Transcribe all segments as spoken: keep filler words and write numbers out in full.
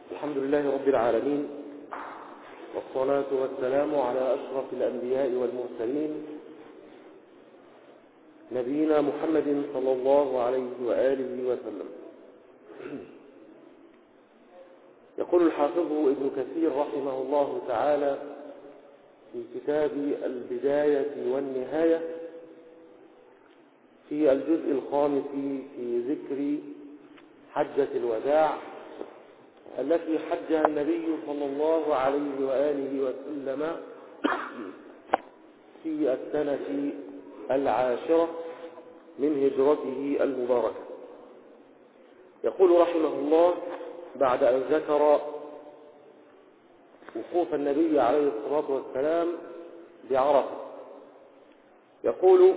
الحمد لله رب العالمين، والصلاة والسلام على أشرف الأنبياء والمرسلين نبينا محمد صلى الله عليه وآله وسلم. يقول الحافظ ابن كثير رحمه الله تعالى في كتاب البداية والنهاية في الجزء الخامس في ذكر حجة الوداع التي حجها النبي صلى الله عليه وآله وسلم في السنة العاشرة من هجرته المباركة. يقول رحمه الله بعد أن ذكر وقوف النبي عليه الصلاة والسلام بعرفة، يقول: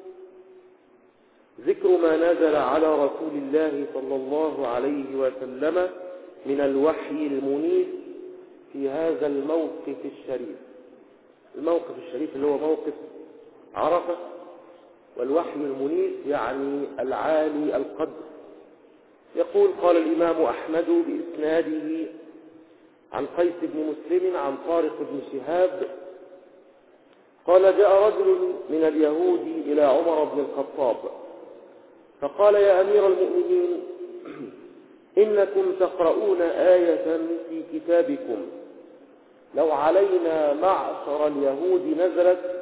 ذكر ما نزل على رسول الله صلى الله عليه وسلم من الوحي المنيف في هذا الموقف الشريف. الموقف الشريف اللي هو موقف عرفة، والوحي المنيف يعني العالي القدر. يقول: قال الإمام أحمد بإسناده عن قيس بن مسلم عن طارق بن شهاب قال: جاء رجل من اليهود إلى عمر بن الخطاب فقال: يا أمير المؤمنين، إنكم تقرؤون آية في كتابكم لو علينا معشر اليهود نزلت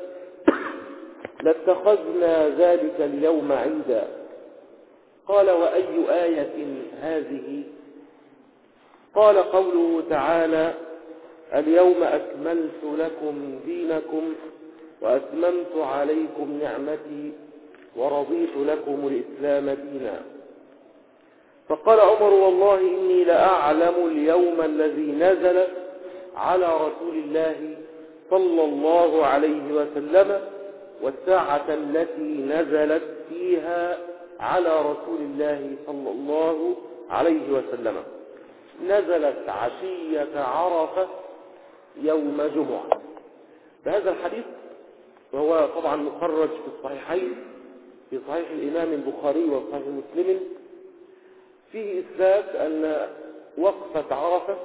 لاتخذنا ذلك اليوم عيدا. قال: وأي آية هذه؟ قال: قوله تعالى: اليوم أكملت لكم دينكم وأتممت عليكم نعمتي ورضيت لكم الإسلام دينا. فقال عمر: والله إني لأعلم اليوم الذي نزل على رسول الله صلى الله عليه وسلم والساعة التي نزلت فيها على رسول الله صلى الله عليه وسلم. نزلت عشية عرفة يوم جمعة. فهذا الحديث وهو طبعا مخرج في الصحيحين، في صحيح الإمام البخاري وصحيح مسلم، فيه إثبات أن وقفة عرفة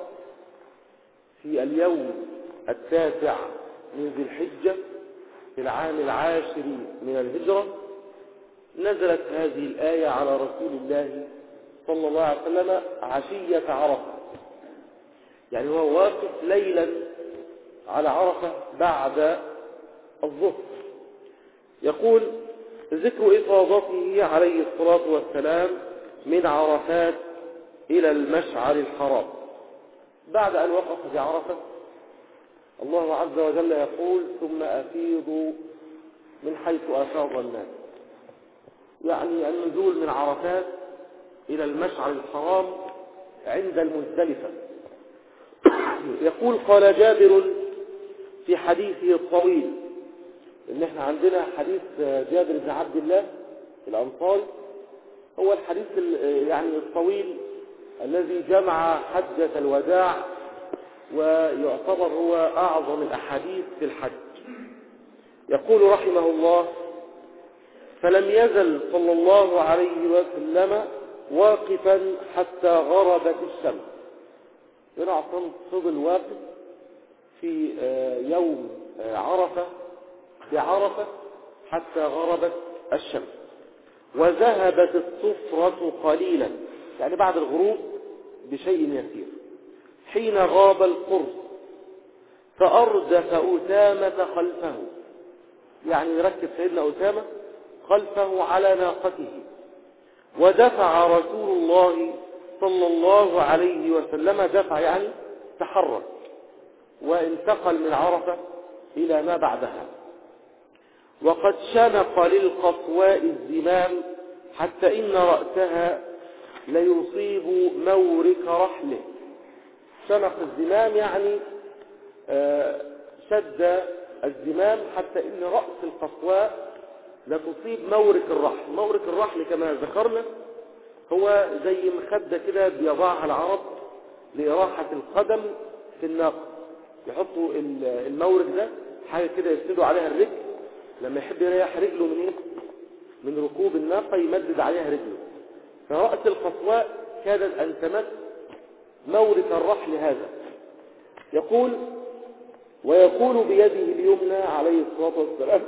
في اليوم التاسع من ذي الحجة في العام العاشر من الهجرة نزلت هذه الآية على رسول الله صلى الله عليه وسلم عشية عرفة، يعني هو واقف ليلا على عرفة بعد الظهر. يقول: ذكر إفاضته عليه الصلاة والسلام من عرفات إلى المشعر الحرام. بعد أن وقف في عرفة الله عز وجل يقول: ثم أفيضوا من حيث أفاض الناس، يعني النزول من عرفات إلى المشعر الحرام عند المزدلفة. يقول: قال جابر في حديثه الطويل، إن احنا عندنا حديث جابر بن عبد الله الأنصاري هو الحديث يعني الطويل الذي جمع حجة الوداع ويعتبر هو أعظم الأحاديث في الحج. يقول رحمه الله: فلم يزل صلى الله عليه وسلم واقفا حتى غربت الشمس. هنا فضل واقف في يوم عرفة بعرفة حتى غربت الشمس، وذهبت الصفرة قليلا، يعني بعد الغروب بشيء يسير، حين غاب القرص فأردف أسامة خلفه، يعني يركب سيدنا أسامة خلفه على ناقته، ودفع رسول الله صلى الله عليه وسلم، دفع يعني تحرك وانتقل من عرفة إلى ما بعدها، وقد شنق للقصواء الزمام حتى إن رأسها ليصيب مورك رحله. شنق الزمام يعني شد الزمام حتى إن رأس القصواء لتصيب مورك الرحل. مورك الرحل كما ذكرنا هو زي مخدة كده بيضعها العرب لإراحة القدم في الناقة، يحطوا المورك ده حاجة كده يسندوا عليها الرجل لما يحب يريح رجله من ايه؟ من ركوب الناقة يمدد عليها رجله. فرأس القصواء كادت أن تمس مورد الرحل هذا. يقول: ويقول بيده اليمنى عليه الصلاة والسلام: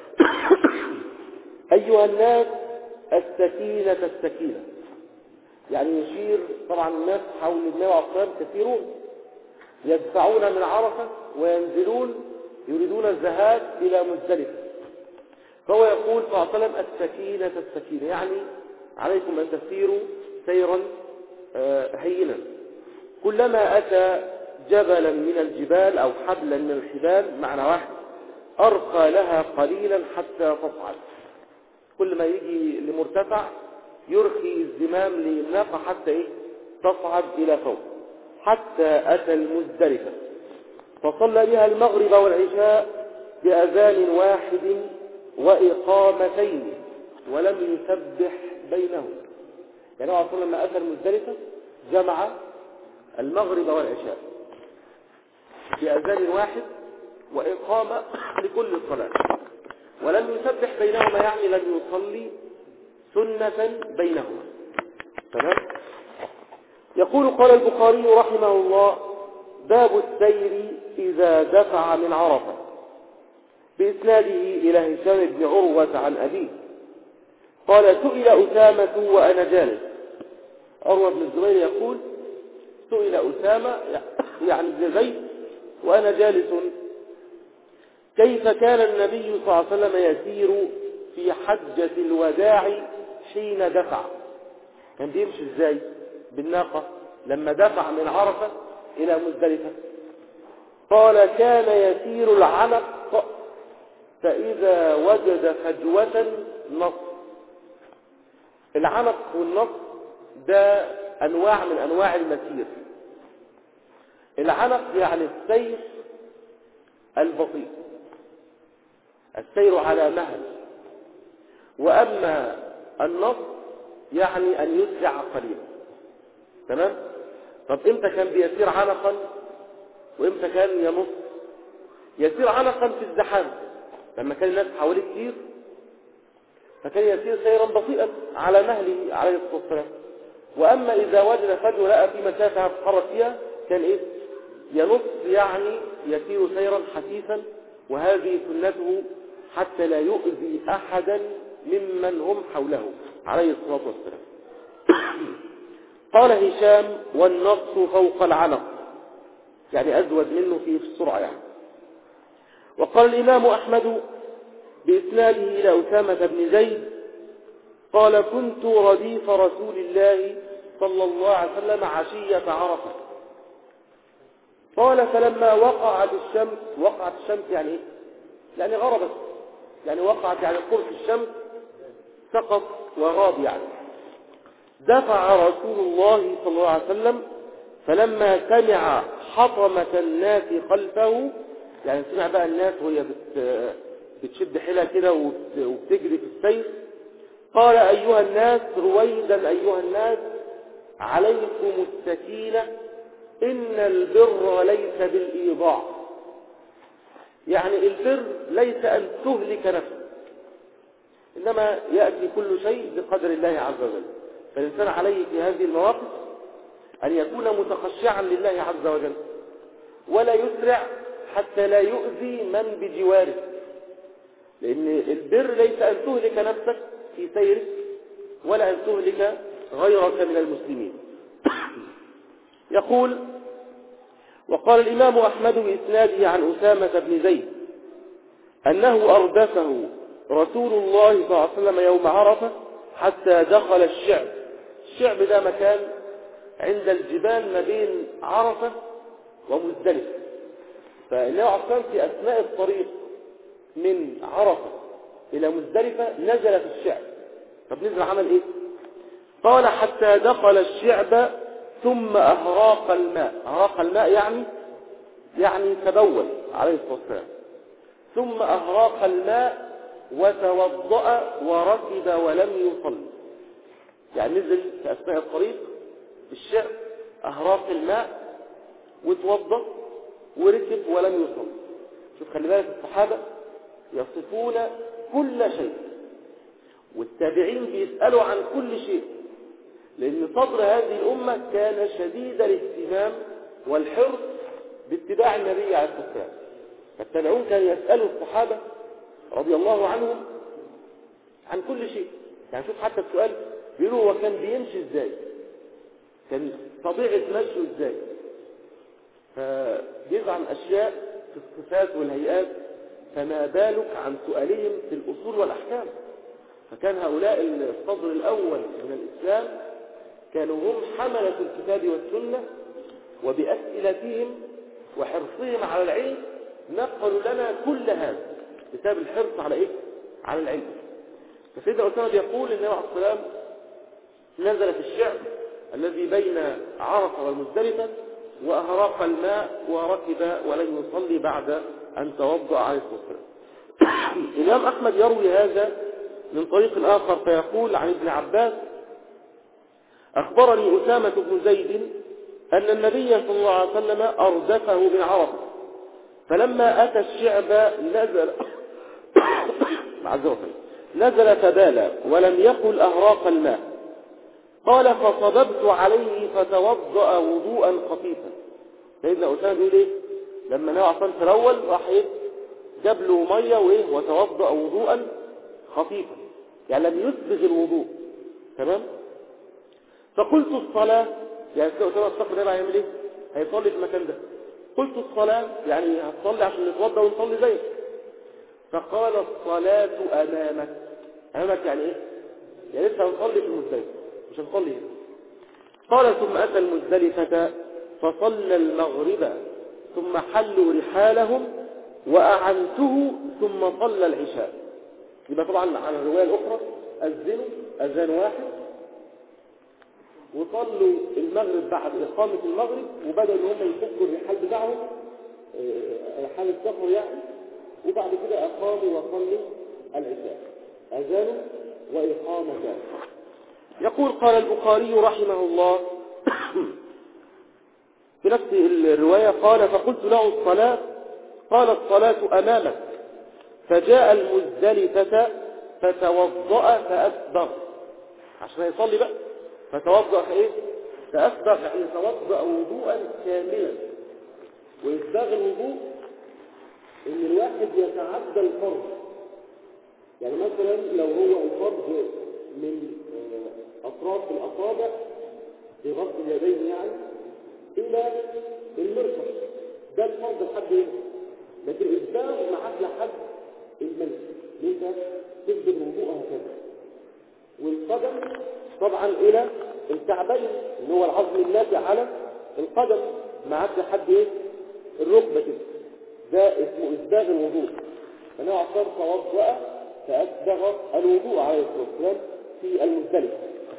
أيها الناس السكينة السكينة. يعني يشير، طبعا الناس حول النبي عليه الصلاة والسلام كثيرون يدفعون من عرفة وينزلون يريدون الذهاب إلى مزدلفة، فهو يقول صلى الله عليه وسلم: السكينة السكينة، يعني عليكم أن تسيروا سيرا هينا. كلما أتى جبلا من الجبال أو حبلا من الحبال، معنى واحد، أرقى لها قليلا حتى تصعد. كل ما يجي لمرتفع يرخي الزمام للناقة حتى إيه؟ تصعد إلى فوق، حتى أتى المزدلفة فصلى بها المغرب والعشاء بأذان واحد وإقامتين ولم يسبح بينهم. يعني هو أصلا لما أتى المزدلفة جمع المغرب والعشاء بأذان واحد وإقامة لكل الصلاة، ولم يسبح بينهما، يعني لم يصلي سنة بينهما. تمام. يقول: قال البخاري رحمه الله: باب السير إذا دفع من عرفة، بإسناده إلى هشام بن عروة عن أبيه قال: سئل أسامة وأنا جالس. عروة بن الزبير يقول: سئل أسامة يعني ابن زيد وأنا جالس: كيف كان النبي صلى الله عليه وسلم يسير في حجة الوداع حين دفع؟ كان بيمشي ازاي بالناقة لما دفع من عرفة إلى مزدلفة؟ قال: كان يسير العنق، فإذا وجد فجوة نص. العنق والنص ده أنواع من أنواع المسير. العنق يعني السير البطيء، السير على مهل. وأما النص يعني أن يسرع قليلا. تمام. طب إمتى كان بيسير عنقا وإمتى كان ينص؟ يسير عنقا في الزحام لما كان الناس حواليه كتير، فكان يسير سيرا بطيئا على مهله عليه الصلاة والسلام. وأما إذا وجد فجوة لقى في مسافة يتحرك فيها كان إيه؟ ينص، يعني يسير سيرا حثيثا، وهذه سنته حتى لا يؤذي أحدا ممن هم حوله عليه الصلاة والسلام. قال هشام: والنص فوق العنق، يعني أزود منه في السرعة يعني. وقال الإمام أحمد بإسناده إلى أسامة بن زيد قال: كنت رديف رسول الله صلى الله عليه وسلم عشية عرفة. قال: فلما وقعت الشمس، وقعت الشمس يعني إيه؟ يعني غربت، يعني وقعت يعني قرص الشمس سقط وغاب يعني. دفع رسول الله صلى الله عليه وسلم، فلما سمع حطمة الناس خلفه، يعني سمع بقى الناس وهي بت بتشد حيلها كده وبتجري في السير، قال: أيها الناس، رويدا أيها الناس، عليكم السكينة، إن البر ليس بالإيضاع. يعني البر ليس أن تهلك نفسك، إنما يأتي كل شيء بقدر الله عز وجل. فالإنسان عليه في هذه المواقف أن يكون متخشعا لله عز وجل، ولا يسرع حتى لا يؤذي من بجواره، لأن البر ليس أن تهلك نفسك في سيرك ولا أن تهلك غيرك من المسلمين. يقول: وقال الإمام أحمد بإسناده عن أسامة بن زيد أنه أردفه رسول الله صلى الله عليه وسلم يوم عرفة حتى دخل الشعب. الشعب ده مكان عند الجبال ما بين عرفة ومزدلفة. فالنبي عليه الصلاة والسلام في أثناء الطريق من عرفة إلى مزدلفة نزل في الشعب. طب نزل عمل إيه؟ قال: حتى دخل الشعب ثم أهراق الماء. أهراق الماء يعني يعني تبول عليه الصلاة والسلام. ثم أهراق الماء وتوضأ وركب ولم يصلي. يعني نزل في أثناء الطريق في الشعب، أهراق الماء وتوضأ وركب ولم يصلي. شوف، خلي بالك، الصحابة يصفون كل شيء والتابعين بيسألوا عن كل شيء، لأن صدر هذه الأمة كان شديد الاهتمام والحرص باتباع النبي عليه الصلاة والسلام. فالتابعون كانوا يسألوا الصحابة رضي الله عنهم عن كل شيء. يعني شوف حتى السؤال بيقولوا هو كان بيمشي ازاي، كان طبيعة مشيه ازاي، فبيزعم أشياء في الصفات والهيئات، فما بالك عن سؤالهم في الأصول والأحكام. فكان هؤلاء الصدر الأول من الإسلام كانوا هم حملة الكتاب والسنة، وبأسئلتهم وحرصهم على العلم نقلوا لنا كل هذا بسبب الحرص على إيه؟ على العلم. فسيدنا أسامة يقول النبي عليه الصلاة والسلام نزل في الشعب الذي بين عرفة والمزدلفة وأهراق الماء وركب ولم يصلي بعد أن توضأ عليه الصلاة والسلام. الإمام أحمد يروي هذا من طريق آخر فيقول عن ابن عباس أخبرني أسامة بن زيد أن النبي صلى الله عليه وسلم أردفه من عرفة، فلما أتى الشعب نزل نزل فبال ولم يقل أهراق الماء. قال فصببت عليه فتوضأ وضوءا خفيفا. سيدنا أسامة بيقول إيه؟ لما نوع عصان في الأول راح إيه؟ جاب له مية وإيه؟ وتوضأ وضوءا خفيفا، يعني لم يسبغ الوضوء. تمام؟ فقلت الصلاة، يعني سيدنا أسامة استقبل هنا هيعمل إيه؟ هيصلي في المكان ده. قلت الصلاة يعني هتصلي عشان نتوضأ ونصلي زيك. فقال الصلاة أمامك. أمامك يعني إيه؟ يعني لسه هنصلي في المزدلفة مش هنصلي هنا. قال ثم أتى المزدلفة فصلى المغرب ثم حلوا رحالهم وأعنته ثم صلى العشاء. يبقى طبعا على الرواية الأخرى أذنوا أذان واحد وصلوا المغرب بعد إقامة المغرب، وبدأوا ان هم يفكوا الرحال بتاعهم رحال السفر يعني، وبعد كده أقاموا وصلوا العشاء أذان وإقامتان. يقول قال البخاري رحمه الله في نفس الرواية قال فقلت له الصلاة، قال الصلاة أمامك. فجاء المزدلفة فتوضأ فأسبغ، عشان يصلي بقى فتوضأ فإيه؟ فأسبغ يعني توضأ وضوءا كاملا. وإسباغ الوضوء إن الواحد يتعدى الفرض، يعني مثلا لو هو الفرض من أطراف الأصابع في غسل اليدين يعني إلى المرفق، ده الفرض لحد هنا، لكن الإسباغ معاك لحد المنف، لأنت تسبغ الوضوء هكذا. والقدم طبعا إلى الكعبين اللي هو العظم الناتج على القدم معاك لحد إيه؟ الركبة كده، ده اسمه إسباغ الوضوء. فنوع صار توضأ فأسبغ الوضوء عليه الصلاة والسلام في المزدلفة.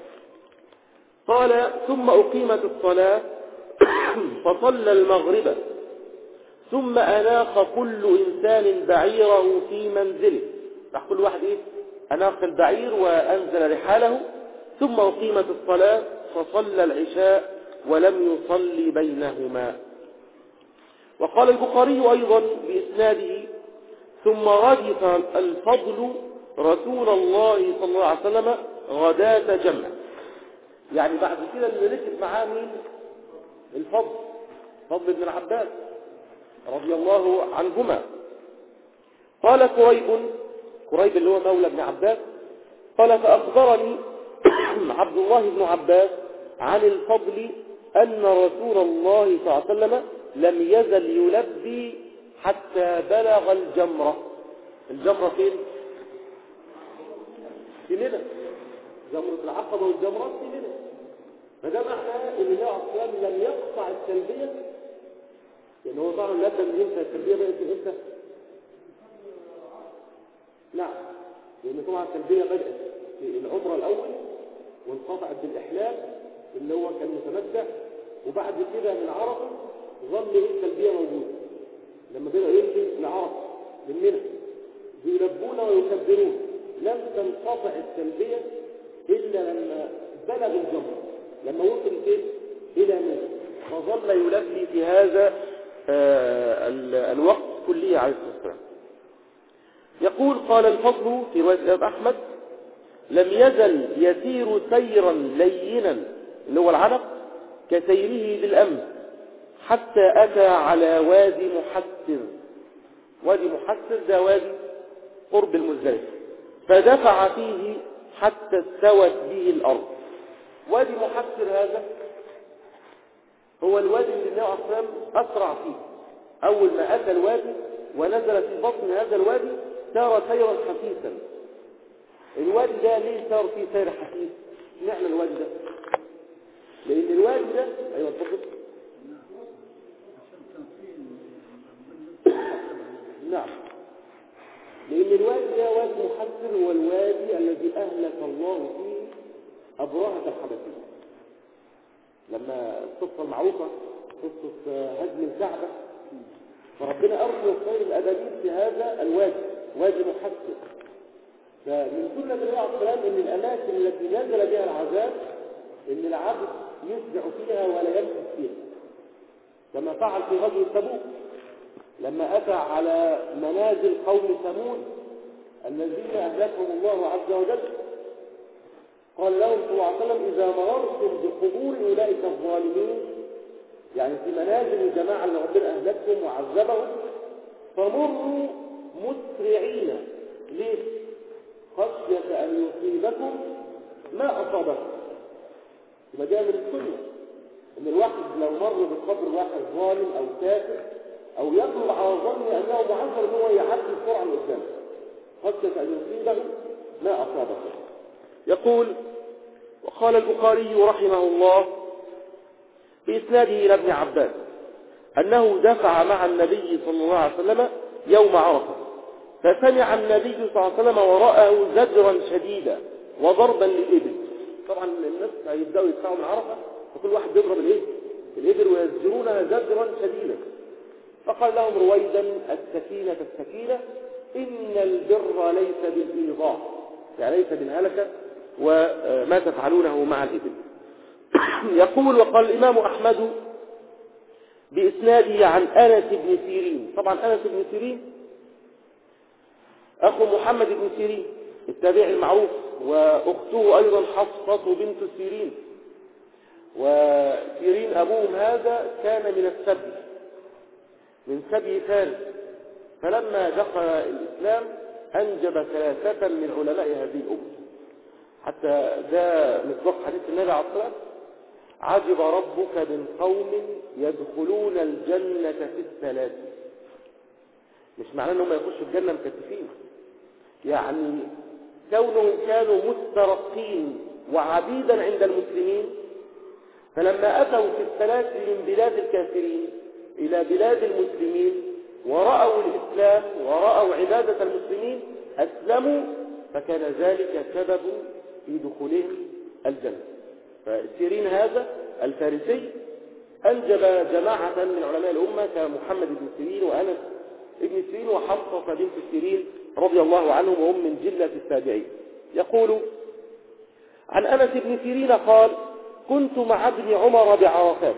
قال ثم أقيمت الصلاة فصلى المغرب ثم أناخ كل إنسان بعيره في منزله. راح كل واحد إيه؟ أناخ البعير وأنزل رحاله. ثم أقيمت الصلاة فصلى العشاء ولم يصلي بينهما. وقال البخاري أيضا بإسناده ثم ردف الفضل رسول الله صلى الله عليه وسلم غداة جمع، يعني بعد كده اللي ركب معاه مين؟ الفضل، فضل بن العباس رضي الله عنهما. قال قريب، قريب اللي هو مولى ابن عباس، قال فأخبرني عبد الله بن عباس عن الفضل أن رسول الله صلى الله عليه وسلم لم يزل يلبي حتى بلغ الجمرة. الجمرة فين؟ في منى، جمرة العقبة والجمرات في منى. فده معناه ان النبي عليه الصلاة والسلام لم يقطع التلبية، لأن هو طبعا لبى من امتى التلبية بقت من امتى؟ نعم، لأن طبعا التلبية بدأت في العمرة الأول وانقطعت بالإحلال اللي هو كان متمتع، وبعد كده من عرفة ظل التلبية موجودة. لما بدأ يمشي لعرفة من منى يلبون ويكبرون، لم تنقطع التلبية إلا لما بلغ الجمرة، لما وصل فين؟ إلى منى، فظل يلبي في هذا آه الوقت كله عليه الصلاة والسلام. يقول قال الفضل في رواية الإمام أحمد لم يزل يسير سيرا لينا اللي هو العنق كسيره بالأمس حتى أتى على وادي محسر. وادي محسر ده وادي قرب المزدلفة، فدفع فيه حتى استوت به الأرض. وادي محسر هذا هو الوادي اللي النبي عليه الصلاة والسلام أسرع فيه. أول ما أتى الوادي ونزل في بطن هذا الوادي سار سيرا حثيثا. الوادي ده ليه سار فيه سير حثيث؟ نعمل الوادي ده لأن الوادي ده أيوة اتفضل. نعم، لأن الوادي ده وادي محسر هو الوادي الذي أهلك الله فيه أبرهة الحبشية. لما القصة المعروفة قصة هدم الكعبة، فربنا أرسل الطير الأبابيل في هذا الوادي، وادي محسر. فمن سنة النبي عليه الصلاة والسلام أن الأماكن التي نزل بها العذاب أن العبد يسبع فيها ولا يمسك فيها، كما فعل في غزوة تبوك لما أتى على منازل قوم ثمود الذين أهلكهم الله عز وجل. قال لهم صلى الله عليه وسلم إذا مررتم بقبور أولئك الظالمين، يعني في منازل الجماعة اللي ربنا أهلكهم وعذبهم، فمروا مسرعين. ليه؟ خشية أن يصيبكم ما أصابكم. يبقى ده من السنة إن الواحد لو مر بقبر واحد ظالم أو كافر أو يطلب على ظن أنه معذر إن هو يعدي السرعة اللي قدامه، خشية أن يصيبه ما أصابه. يقول: وقال البخاري رحمه الله بإسناده إلى ابن عباس أنه دفع مع النبي صلى الله عليه وسلم يوم عرفة، فسمع النبي صلى الله عليه وسلم وراءه زجرا شديدا وضربا للإبل. طبعا الناس هيبدأوا يدفعوا من عرفة وكل واحد بيضرب الإيه؟ الإبل ويزجرونها زجرا شديدا. فقال لهم رويدا: السكينة السكينة، إن البر ليس بالإيضاح، يعني ليس بالهلكة وما تفعلونه مع الإبل. يقول: وقال الإمام أحمد بإسناده عن أنس بن سيرين. طبعا أنس بن سيرين أخو محمد بن سيرين التابعي المعروف، وأخته أيضا حفصة بنت سيرين، وسيرين أبوهم هذا كان من السبي من سبي فارس، فلما دخل الإسلام أنجب ثلاثة من علماء هذه الأمة. حتى ده مصداق حديث النبي عليه الصلاة والسلام: عجب ربك من قوم يدخلون الجنة في الثلاث. مش معناه أنهم يخشوا الجنة مكتفين، يعني كونهم كانوا مسترقين وعبيدا عند المسلمين، فلما أتوا في الثلاث من بلاد الكافرين إلى بلاد المسلمين ورأوا الإسلام ورأوا عبادة المسلمين أسلموا، فكان ذلك سبب في دخولهم الجنة. فسيرين هذا الفارسي أنجب جماعة من علماء الأمة كمحمد بن سيرين وأنس بن سيرين وحفصة بنت سيرين رضي الله عنهم، وهم من جلة التابعين. يقول عن أنس بن سيرين قال: كنت مع ابن عمر بعرفات،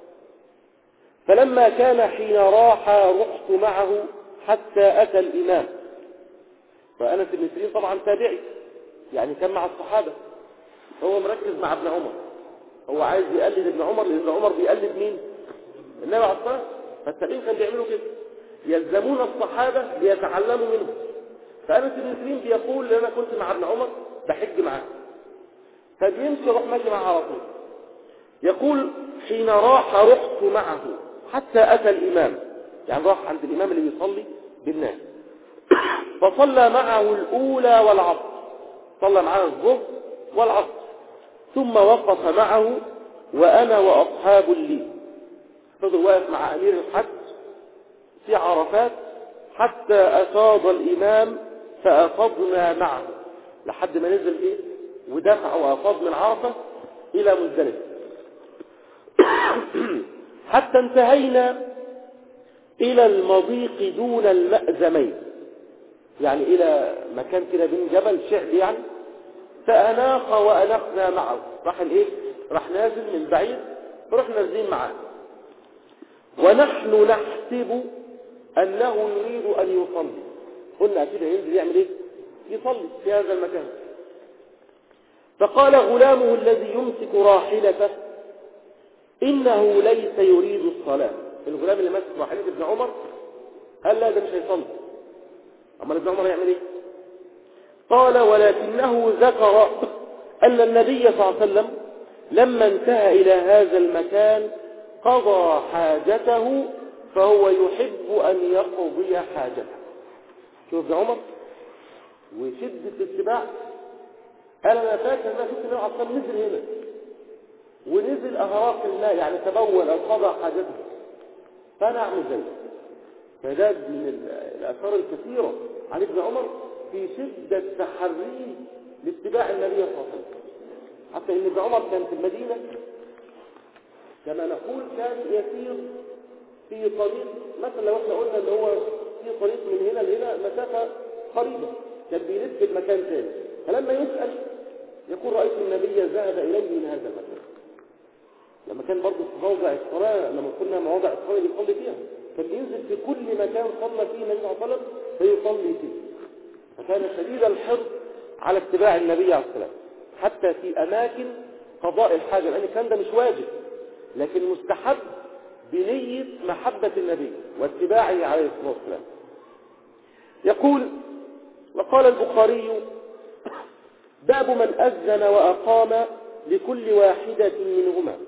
فلما كان حين راح رحت معه حتى أتى الإمام. فأنس بن سيرين طبعا تابعي، يعني كان مع الصحابة، هو مركز مع ابن عمر، هو عايز يقلد ابن عمر، لأن ابن عمر بيقلد مين؟ النبي عليه الصلاة والسلام. فالتابعين كانوا بيعملوا كده، يلزمون الصحابة ليتعلموا منهم. فأنس بن سيرين بيقول: أنا كنت مع ابن عمر بحج معاه، فبيمشي يروح ماشي معه على طول. يقول: حين راح رحت معه حتى أتى الإمام، يعني راح عند الإمام اللي بيصلي بالناس، فصلى معه الأولى والعصر، صلى معه الظهر والعصر، ثم وقف معه وأنا وأصحاب لي. فضل واقف مع أمير الحج في عرفات حتى أفاض الإمام فأفضنا معه، لحد ما نزل إيه ودفع وأفاض من عرفة إلى مزدلفة. حتى انتهينا إلى المضيق دون المأزمين، يعني إلى مكان كده بين جبل شعب يعني، فأناق وأنقنا معه. راح الإيه؟ راح نازل من بعيد، رحنا نازلين معاه، ونحن نحسب أنه يريد أن يصلي. قلنا كده ينزل يعمل إيه؟ يصلي في هذا المكان. فقال غلامه الذي يمسك راحلته إنه ليس يريد الصلاة. الغلام اللي ماسك راحلة ابن عمر قال لا، ده مش هيصلي. أما ابن عمر يعمل إيه؟ قال ولكنه ذكر أن النبي صلى الله عليه وسلم لما انتهى إلى هذا المكان قضى حاجته، فهو يحب أن يقضي حاجته. شوف ابن عمر وشدة الاتباع. قال أنا فاكر أنا شفت النبي عليه الصلاة والسلام نزل هنا ونزل أهراق الماء، يعني تبول أو قضى حاجته، فأنا أعمل ذلك. فده من الآثار الكثيرة عن ابن عمر في شدة تحريه لاتباع النبي صلى الله عليه وسلم. حتى إن ابن عمر كان في المدينة كما نقول كان يسير في طريق، مثلا لو احنا قلنا ان هو في طريق من هنا لهنا مسافة قريبة، كان بيلف المكان ثاني، فلما يسأل يقول رأيت النبي ذهب إليه من هذا المكان. لما كان برضه في موضع الصلاة، لما كنا مواضع الصلاة اللي يصلي فيها، كان ينزل في كل مكان صلى فيه النبي صلى الله عليه وسلم فيصلي فيه. فكان شديد الحرص على اتباع النبي عليه الصلاة، حتى في أماكن قضاء الحاجة، لأن الكلام ده مش واجب لكن مستحب بنية محبة النبي واتباعه عليه الصلاة والسلام. يقول وقال البخاري باب من أذن وأقام لكل واحدة منهما.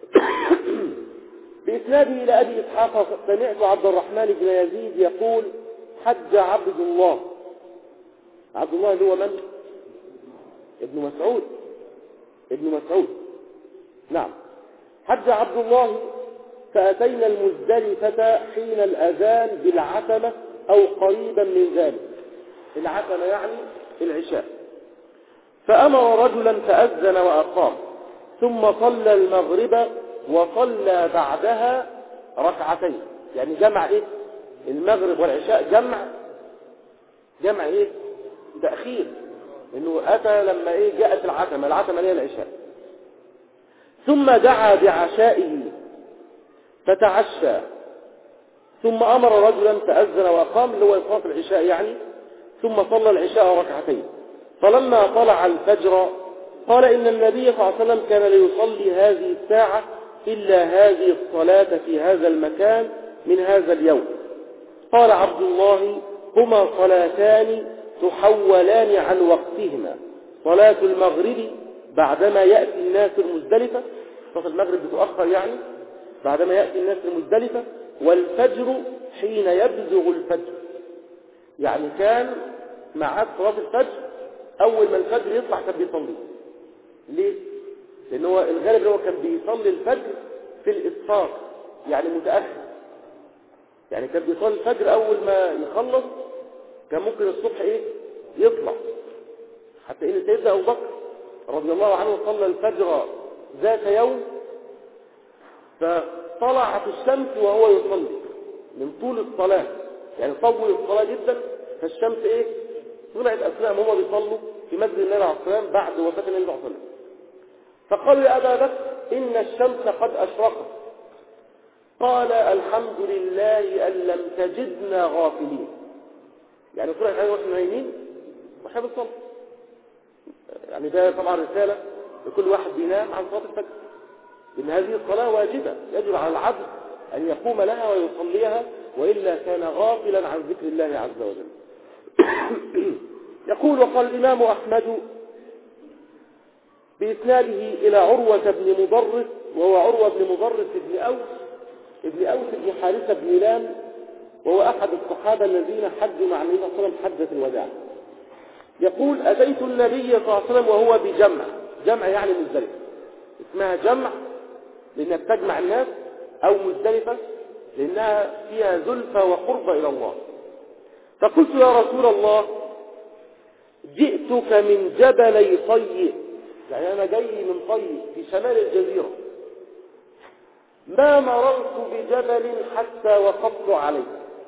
بإسناده إلى أبي إسحاق سمعت عبد الرحمن بن يزيد يقول حج عبد الله. عبد الله اللي هو من؟ ابن مسعود. ابن مسعود نعم. حج عبد الله فأتينا المزدلفة حين الأذان بالعتمة أو قريبا من ذلك. العتمة يعني العشاء. فأمر رجلا فأذن وأقام ثم صلى المغرب وصلى بعدها ركعتين، يعني جمع إيه؟ المغرب والعشاء جمع جمع إيه؟ تأخير، إنه أتى لما إيه جاءت العتمة، العتمة هي العشاء. ثم دعا بعشائه فتعشى ثم أمر رجلا فأذن وأقام اللي هو صلاة العشاء يعني، ثم صلى العشاء ركعتين. فلما طلع الفجر قال إن النبي صلى الله عليه وسلم كان ليصلي هذه الساعة إلا هذه الصلاة في هذا المكان من هذا اليوم. قال عبد الله هما صلاتان تحولان عن وقتهما، صلاة المغرب بعدما يأتي الناس المزدلفة، صلاة المغرب بتؤخر يعني بعدما يأتي الناس المزدلفة، والفجر حين يبزغ الفجر، يعني كان معاد صلاة الفجر أول ما الفجر يطلع كان بيصلي. ليه؟ لأنه هو الغالب هو كان بيصلي الفجر في الإسفار يعني متأخر، يعني كان بيصلي الفجر أول ما يخلص كان ممكن الصبح إيه يطلع، حتى إن سيدنا أبو بكر رضي الله عنه صلى الفجر ذات يوم فطلعت الشمس وهو يصلي من طول الصلاة، يعني طول الصلاة جدا، فالشمس إيه طلعت أثناء ما هم بيصلوا في مسجد النبي عليه الصلاة والسلام بعد وفاة النبي عليه الصلاة والسلام. فقالوا يا أبا بكر إن الشمس قد أشرقت. قال الحمد لله أن لم تجدنا غافلين، يعني طلعت علينا واحنا نايمين واحنا بنصلي. يعني ده طبعا رسالة لكل واحد بينام عن صلاة الفجر، إن هذه الصلاة واجبة يجب على العبد أن يقوم لها ويصليها، وإلا كان غافلا عن ذكر الله عز وجل. يقول وقال الإمام أحمد بإسناده إلى عروة بن مضرس، وهو عروة بن مضرس بن أوس ابن أوس بن حارثة بن لام، وهو أحد الصحابة الذين حجوا مع النبي صلى الله عليه وسلم حجة الوداع. يقول أتيت النبي صلى الله عليه وسلم وهو بجمع، جمع يعني مزدلفة، اسمها جمع لأنها تجمع الناس، أو مزدلفة لأنها فيها زلفة وقربة إلى الله. فقلت يا رسول الله جئتك من جبلي طي، يعني أنا جاي من طي في شمال الجزيرة، ما مررت بجبل حتى وقفت عليه.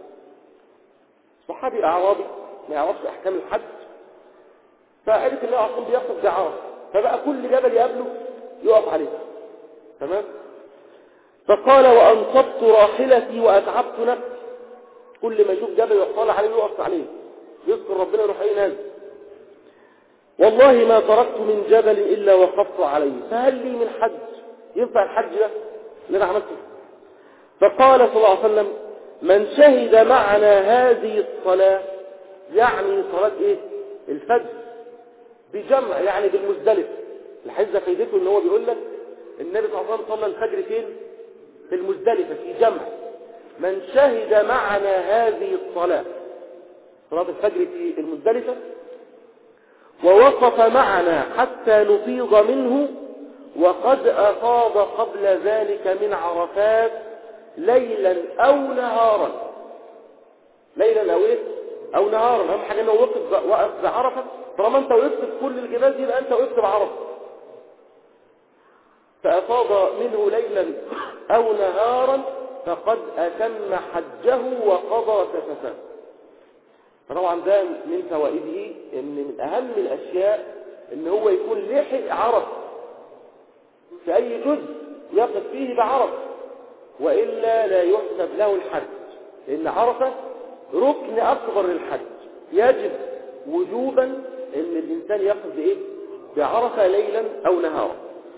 صحابي أعرابي ما يعرفش أحكام الحج، فعرف الله أصلا بيقف دعارة، فبقى كل جبل يقابله يقف عليه، تمام. فقال وأنصبت راحلتي وأتعبت نفسي، كل ما يشوف جبل يقال عليه يقف عليه، يذكر ربنا يروح أي نازل. والله ما تركت من جبل إلا وقفت عليه، فهل لي من حج؟ ينفع الحج ده اللي أنا عملته؟ فقال صلى الله عليه وسلم: من شهد معنا هذه الصلاة، يعني صلاة إيه؟ الفجر، بجمع يعني بالمزدلفة. الحديث ده فايدته إن هو بيقول لك النبي صلى الله عليه وسلم صلى الفجر فين؟ في المزدلفة في جمع. من شهد معنا هذه الصلاة، صلاة الفجر في المزدلفة، ووقف معنا حتى نفيض منه، وقد أفاض قبل ذلك من عرفات ليلا أو نهارا. ليلا أو إيه؟ أو نهارا. أهم حاجة أنه وقف وقف بعرفة. طالما أنت وقفت في كل الجبال دي يبقى أنت وقفت بعرفة. فأفاض منه ليلا أو نهارا فقد أتم حجه وقضى تفثه. فطبعا ده من فوائده ان من اهم الاشياء ان هو يكون لحق عرفه في اي جزء يقف فيه بعرفه، والا لا يحسب له الحج، لان عرفه ركن اكبر للحج، يجب وجوبا ان الانسان يقف بايه؟ بعرفه ليلا او نهارا.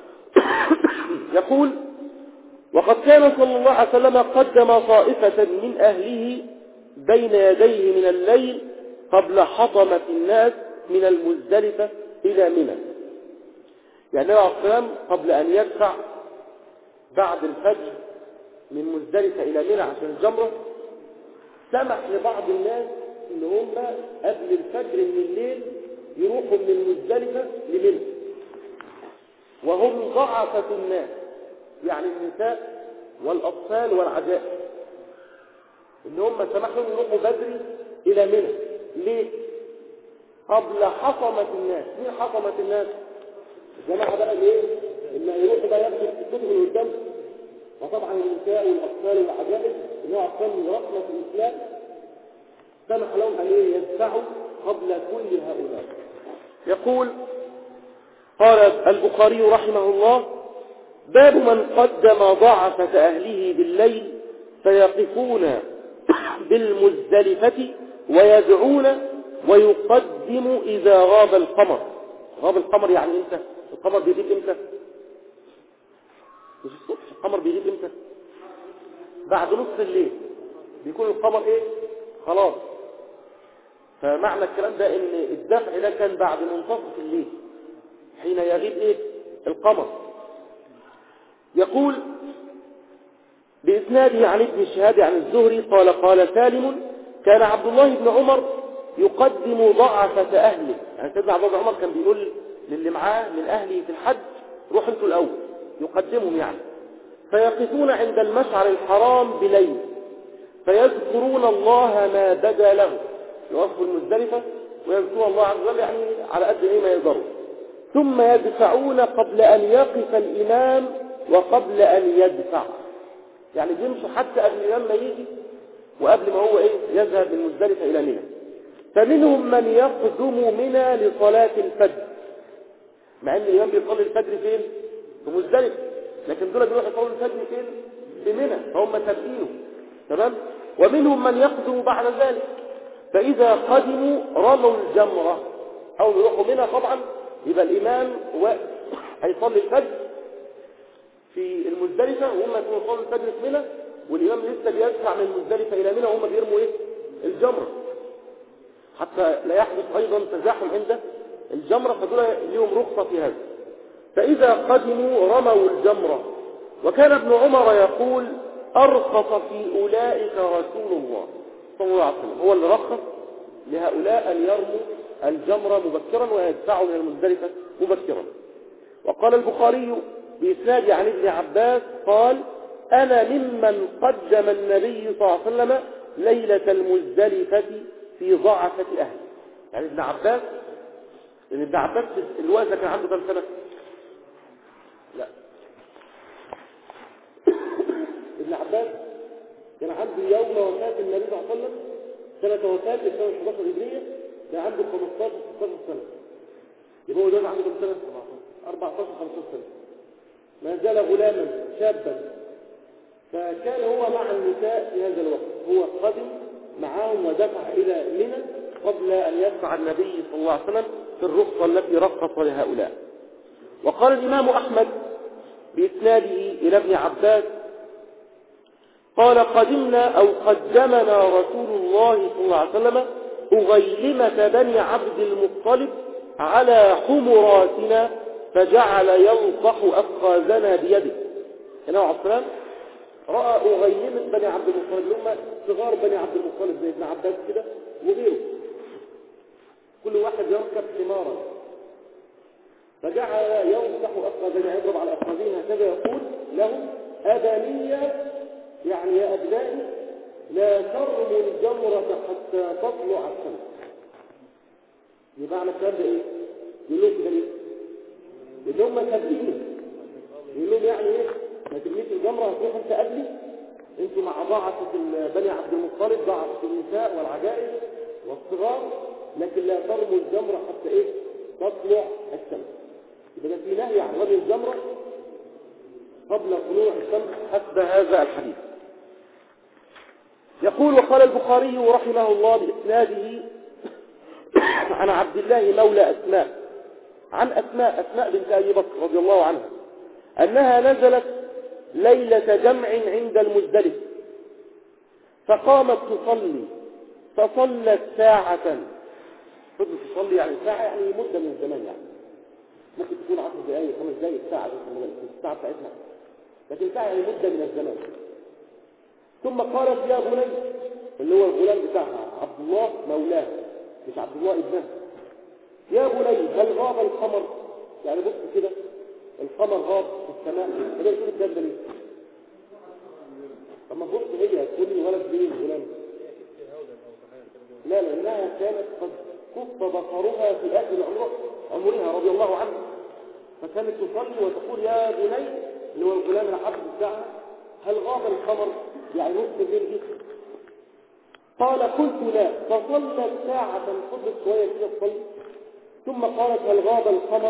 يقول: وقد كان صلى الله عليه وسلم قدم طائفة من أهله بين يديه من الليل قبل حطمة الناس من المزدلفة إلى منى. يعني النبي عليه الصلاة والسلام قبل أن يدفع بعد الفجر من مزدلفة إلى منى عشان الجمرة، سمح لبعض الناس إن هم قبل الفجر من الليل يروحوا من المزدلفة لمنى، وهم ضعفة الناس، يعني النساء والأطفال والعجائز، إن هم سمحوا يروحوا بدري إلى منى. ليه؟ قبل حطمة الناس. مين حطمة الناس؟ الجماعة بقى ليه؟ إن يروحوا بقى ياخدوا الكتب من قدام، وطبعا النساء والأطفال والعجائز اللي هو أطفال من رحمة الإسلام سمح لهم أن يدفعوا قبل كل هؤلاء. يقول: قال البخاري رحمه الله: باب من قدم ضعفة أهله بالليل فيقفون بالمزدلفة ويدعون ويقدم إذا غاب القمر. غاب القمر يعني إمتى؟ القمر بيغيب إمتى؟ مش الصبح، القمر بيغيب إمتى؟ بعد نصف الليل بيكون القمر إيه؟ خلاص. فمعنى الكلام ده إن الدفع ده كان بعد منتصف الليل حين يغيب إيه؟ القمر. يقول بإسناده عن ابن شهاب عن الزهري قال: قال سالم: كان عبد الله بن عمر يقدم ضعفة أهله. يعني سيدنا عبد الله بن عمر كان بيقول للي معاه من أهله في الحج: روحوا انتوا الأول، يقدمهم يعني. فيقفون عند المشعر الحرام بليل فيذكرون الله ما بدا له. يوقفوا المزدلفة ويذكرون الله عز وجل يعني على قد ايه ما يقدروا، ثم يدفعون قبل أن يقف الإمام وقبل أن يدفع. يعني بيمشوا حتى قبل الإمام ما يجي وقبل ما هو إيه يذهب من مزدلفة إلى منى. فمنهم من يقدم منى لصلاة الفجر، مع أن الإمام بيصلي الفجر فين؟ في مزدلفة، لكن دول بيروحوا يصلوا الفجر فين؟ في منى، فهم سابقينه. تمام؟ ومنهم من يقدم بعد ذلك، فإذا قدموا رموا الجمرة أو يروحوا منى. طبعا يبقى الإمام هيصلي الفجر في المزدلفة وهم يكونوا يصلوا الفجر في منى، والإمام لسه بيدفع من المزدلفة إلى منى وهم بيرموا إيه؟ الجمرة، حتى لا يحدث أيضا تزاحم عند الجمرة، فدول لهم رخصة في هذا. فإذا قدموا رموا الجمرة. وكان ابن عمر يقول: أرخص في أولئك رسول الله صلى الله عليه وسلم، هو اللي رخص لهؤلاء أن يرموا الجمرة مبكرا ويدفعوا من المزدلفة مبكرا. وقال البخاري بإسناد عن ابن عباس قال: أنا ممن قدم النبي صلى الله عليه وسلم ليلة المزدلفة في ضعفة أهله. يعني ابن عباس، لأن ابن عباس الوقت كان عنده كم سنة؟ لا ابن عباس كان عنده يوم وفاة النبي صلى الله عليه وسلم سنة وفاة سنة أحد عشر هجرية كان عنده خمستاشر ستاشر سنة. يبقى هو ده عنده كم سنة؟ أربعتاشر خمستاشر سنة، ما زال غلاما شابا. فكان هو مع النساء في هذا الوقت، هو قدم معهم ودفع إلى منى قبل أن يسمع النبي صلى الله عليه وسلم في الرخصة التي رخص لهؤلاء. وقال الإمام أحمد بإسناده إلى ابن عباس قال قدمنا أو قدمنا رسول الله صلى الله عليه وسلم أغيلمة بني عبد المطلب على حمراتنا فجعل يلطح أفخاذنا بيده. هنا عليه السلام رأى أغيلمة بني عبد المطلب، هم صغار بني عبد المطلب زي ابن عباس كده وغيره، كل واحد يركب حمارا، فجعل يلطح أفخاذنا، يضرب على أفخاذهم هكذا، يقول لهم أبانية، يعني يا أبنائي لا ترموا الجمرة حتى تطلع الشمس. يبقى معنى الكلام ده ايه؟ يقول لهم كده ايه؟ يقول لهم سابقين، يقول لهم يعني ايه؟ ما ترميش الجمرة هتروح انت قبلي، انتوا مع ضعفة بني عبد المطلب، ضعفة النساء والعجائز والصغار، لكن لا ترموا الجمرة حتى ايه؟ تطلع الشمس. يبقى في نهي عن رمي الجمرة قبل طلوع الشمس حسب هذا الحديث. يقول وقال البخاري رحمه الله بإسناده عن عبد الله مولى أسماء عن أسماء أسماء بنت أبي بكر رضي الله عنها أنها نزلت ليلة جمع عند المزدلف، فقامت تصلي فصلت ساعة. فضلت تصلي يعني ساعة، يعني مدة من الزمان، يعني ممكن تكون عشر دقائق خمس دقائق ساعة، الساعة بتاعتنا، لكن ساعة يعني مدة من الزمان. ثم قالت يا بني، اللي هو الغلام بتاعها عبد الله مولاه مش عبد الله ابنها، يا بني هل غاب القمر؟ يعني بص كده القمر غاب في السماء، هذا يقول الكلام ده ليه؟ طب ما بص هي هتقول لي ولد ليه الغلام؟ لا لانها كانت قد كف بصرها في اخر عمرها عمرها رضي الله عنها، فكانت تصلي وتقول يا بني اللي هو الغلام العبد بتاعها هل غاب القمر؟ يعني نصف الليل جدا. قال قلت لا، فصلت ساعة، فضلت شوية كده تصلي، ثم قالت هل غاب القمر؟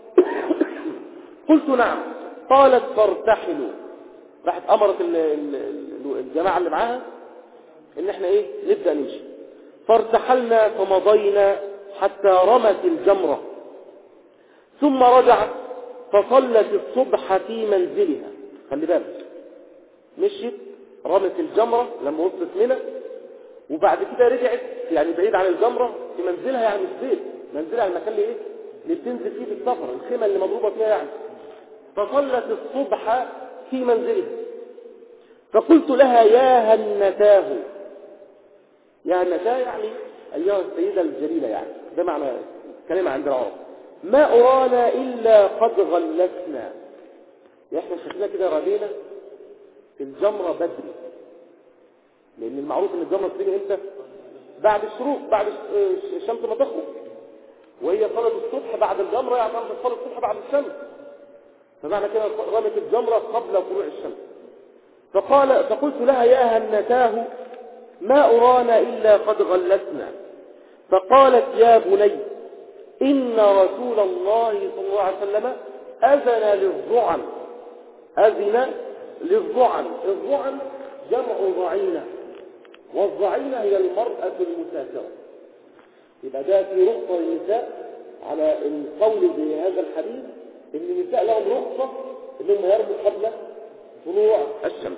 قلت نعم. قالت فارتحلوا، راحت امرت الجماعة اللي معاها ان احنا ايه نبدأ نمشي. فارتحلنا فمضينا حتى رمت الجمرة، ثم رجعت فصلت الصبح في منزلها. خلي بالك، مشيت رمت الجمرة لما وصلت منى، وبعد كده رجعت يعني بعيد عن الجمرة في منزلها، يعني مش بيت، منزلها المكان اللي ايه اللي بتنزل فيه بالسفر، الخيمة اللي مضروبة فيها يعني. فصلت الصبح في منزلها، فقلت لها يا هنتاه، يا هنتاه يعني أيها السيدة الجليلة، يعني ده معنى كلمة عند العرب، ما أرانا إلا قد غلسنا، احنا شكلنا كده رمينا في الجمرة بدري، لأن المعروف ان الجمرة بتيجي امتى؟ بعد الشروق، بعد الشمس ما تخرج، وهي صلت الصبح بعد الجمرة، يعني صلت الصبح بعد الشمس، فمعنى كده رمت الجمرة قبل طلوع الشمس. فقال فقلت لها يا هنتاه ما أرانا إلا قد غلسنا. فقالت يا بني إن رسول الله صلى الله عليه وسلم أذن للضعن، أذن للضعن، الضعن جمع ضعينة، والضعينة هي المرأة المسافرة. يبقى ده في رخصة للنساء على القول بهذا الحديث ان النساء لهم رخصة انهم يرموا قبل طلوع الشمس.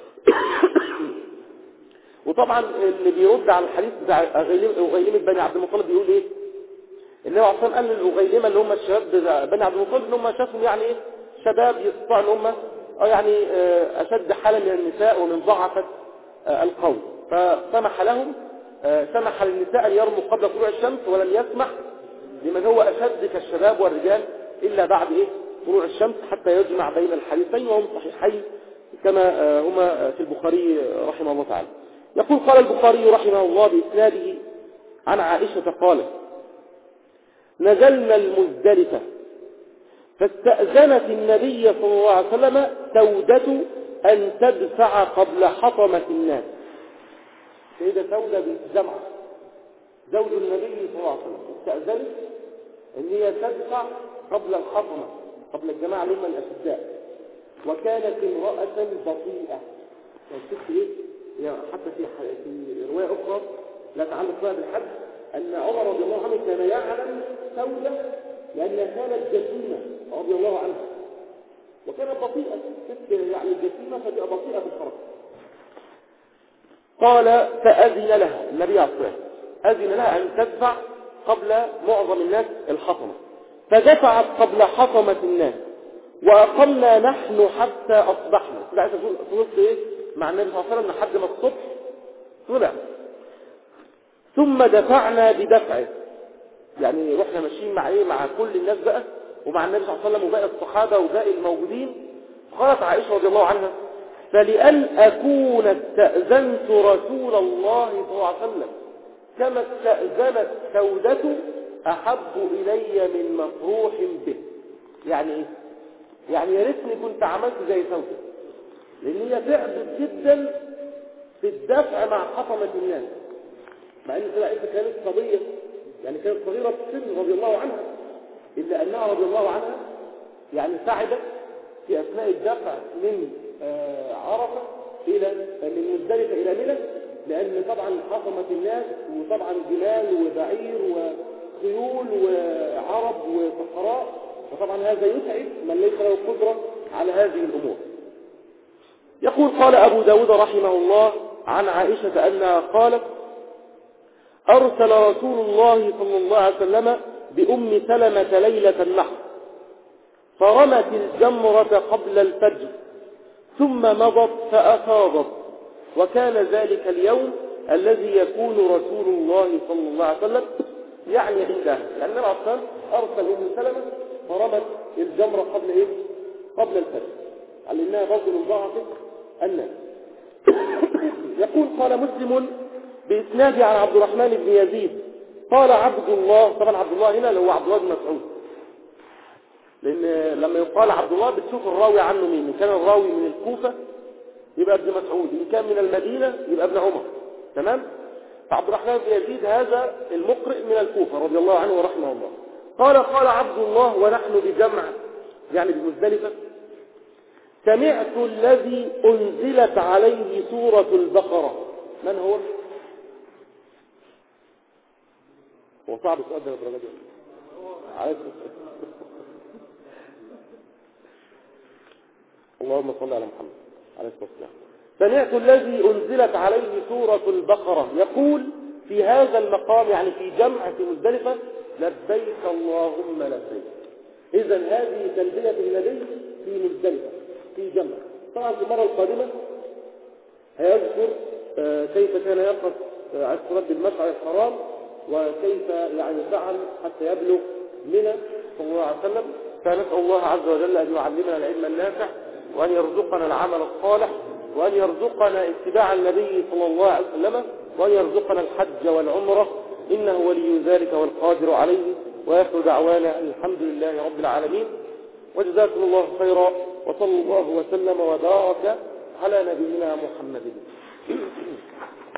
وطبعا اللي بيرد على الحديث بتاع أغيلمة بني عبد المطلب بيقول ايه؟ النبي عليه الصلاة والسلام قال للأغيلمة اللي هم الشباب بني عبد المطلب ان هم شافوا يعني ايه شباب يستطيعوا ان هم يعني اشد حالة من النساء ومن ضعفة القول، فسمح لهم، سمح للنساء أن يرموا قبل طلوع الشمس، ولم يسمح لمن هو أشد كالشباب والرجال إلا بعد إيه طلوع الشمس، حتى يجمع بين الحديثين وهم صحيحين كما هما في البخاري رحمه الله تعالى. يقول قال البخاري رحمه الله بإسناده عن عائشة قالت نزلنا المزدلفة فاستأذنت النبي صلى الله عليه وسلم سودة أن تدفع قبل حطمة الناس. سيدة سودة بنت زمعة زوج النبي صلى الله عليه وسلم استأذنت ان هي تدفع قبل الحطمة، قبل الجماعة اللي هم الأشداء، وكانت امرأة بطيئة. الست ايه؟ حتى في في رواية أخرى لا تعلق بها بالحج، أن عمر رضي الله عنه كان يعلم سودة لأنها كانت جسيمة رضي الله عنها، وكانت بطيئة، يعني الجسيمة فتبقى بطيئة في الحركة. قال فأذن لها النبي عليه الصلاة والسلام، أذن لها أن تدفع قبل معظم الناس الحطمة، فدفعت قبل حطمة الناس، وأقمنا نحن حتى أصبحنا. كده عايز أقول فضلت إيه مع النبي صلى الله عليه وسلم لحد ما الصبح طلع. ثم دفعنا بدفعه، يعني رحنا ماشيين مع إيه مع كل الناس بقى، ومع النبي صلى الله عليه وسلم وباقي الصحابة وباقي الموجودين. قالت عائشة رضي الله عنها فلأن أكون استأذنت رسول الله صلى الله عليه وسلم كما استأذنت سودة أحب إلي من مفروح به. يعني إيه؟ يعني يا ريتني كنت عملت زي سودة، لأن هي تعبت جدا في الدفع مع حطمة الناس، مع أن سودة كانت صبية، يعني كانت صغيرة في السن رضي الله عنها، إلا أنها رضي الله عنها يعني ساعدت في أثناء الدفع من آه عرفة إلى من مزدلفة إلى منى، لأن طبعا حطمت الناس، وطبعا جمال وبعير وخيول وعرب وصحراء، وطبعا هذا يتعب من ليس له قدرة على هذه الأمور. يقول قال أبو داود رحمه الله عن عائشة أنها قالت أرسل رسول الله صلى الله عليه وسلم بأم سلمة ليلة النحر فرمت الجمرة قبل الفجر ثم مضت فأفاضت، وكان ذلك اليوم الذي يكون رسول الله صلى الله عليه وسلم يعني عندها، يعني النبي عليه الصلاة أرسل أم سلمة فرمت الجمرة قبل إيه؟ قبل الفجر، على إنها برضه من ضعفة الناس. يقول قال مسلم بإسناد عن عبد الرحمن بن يزيد قال عبد الله، طبعا عبد الله هنا اللي هو عبد الله بن مسعود، لأن لما يقال عبد الله بتشوف الراوي عنه مين، إن كان الراوي من الكوفة يبقى ابن مسعود، إن كان من المدينة يبقى ابن عمر، تمام؟ فعبد الرحمن بن يزيد هذا المقرئ من الكوفة رضي الله عنه ورحمه الله. قال قال عبد الله ونحن بجمع يعني بمزدلفة سمعت الذي أنزلت عليه سورة البقرة. من هو؟ هو صعب السؤال ده بالدرجة دي؟ عايز اللهم صل على محمد عليه الصلاة والسلام. سمعت الذي أنزلت عليه سورة البقرة يقول في هذا المقام، يعني في جمع في مزدلفة، لبيك اللهم لبيك. إذا هذه تلبية النبي في مزدلفة في جمع. طبعا في المرة القادمة هيذكر كيف كان يقف على الصلاة بالمشعر الحرام، وكيف يعني فعل حتى يبلغ منى صلى الله عليه وسلم. فنسأل الله عز وجل أن يعلمنا العلم النافع، وأن يرزقنا العمل الصالح، وأن يرزقنا اتباع النبي صلى الله عليه وسلم، وأن يرزقنا الحج والعمرة، إنه ولي ذلك والقادر عليه. وآخر دعوانا الحمد لله رب العالمين، وجزاكم الله خيرا، وصلى الله وسلم وبارك على نبينا محمد.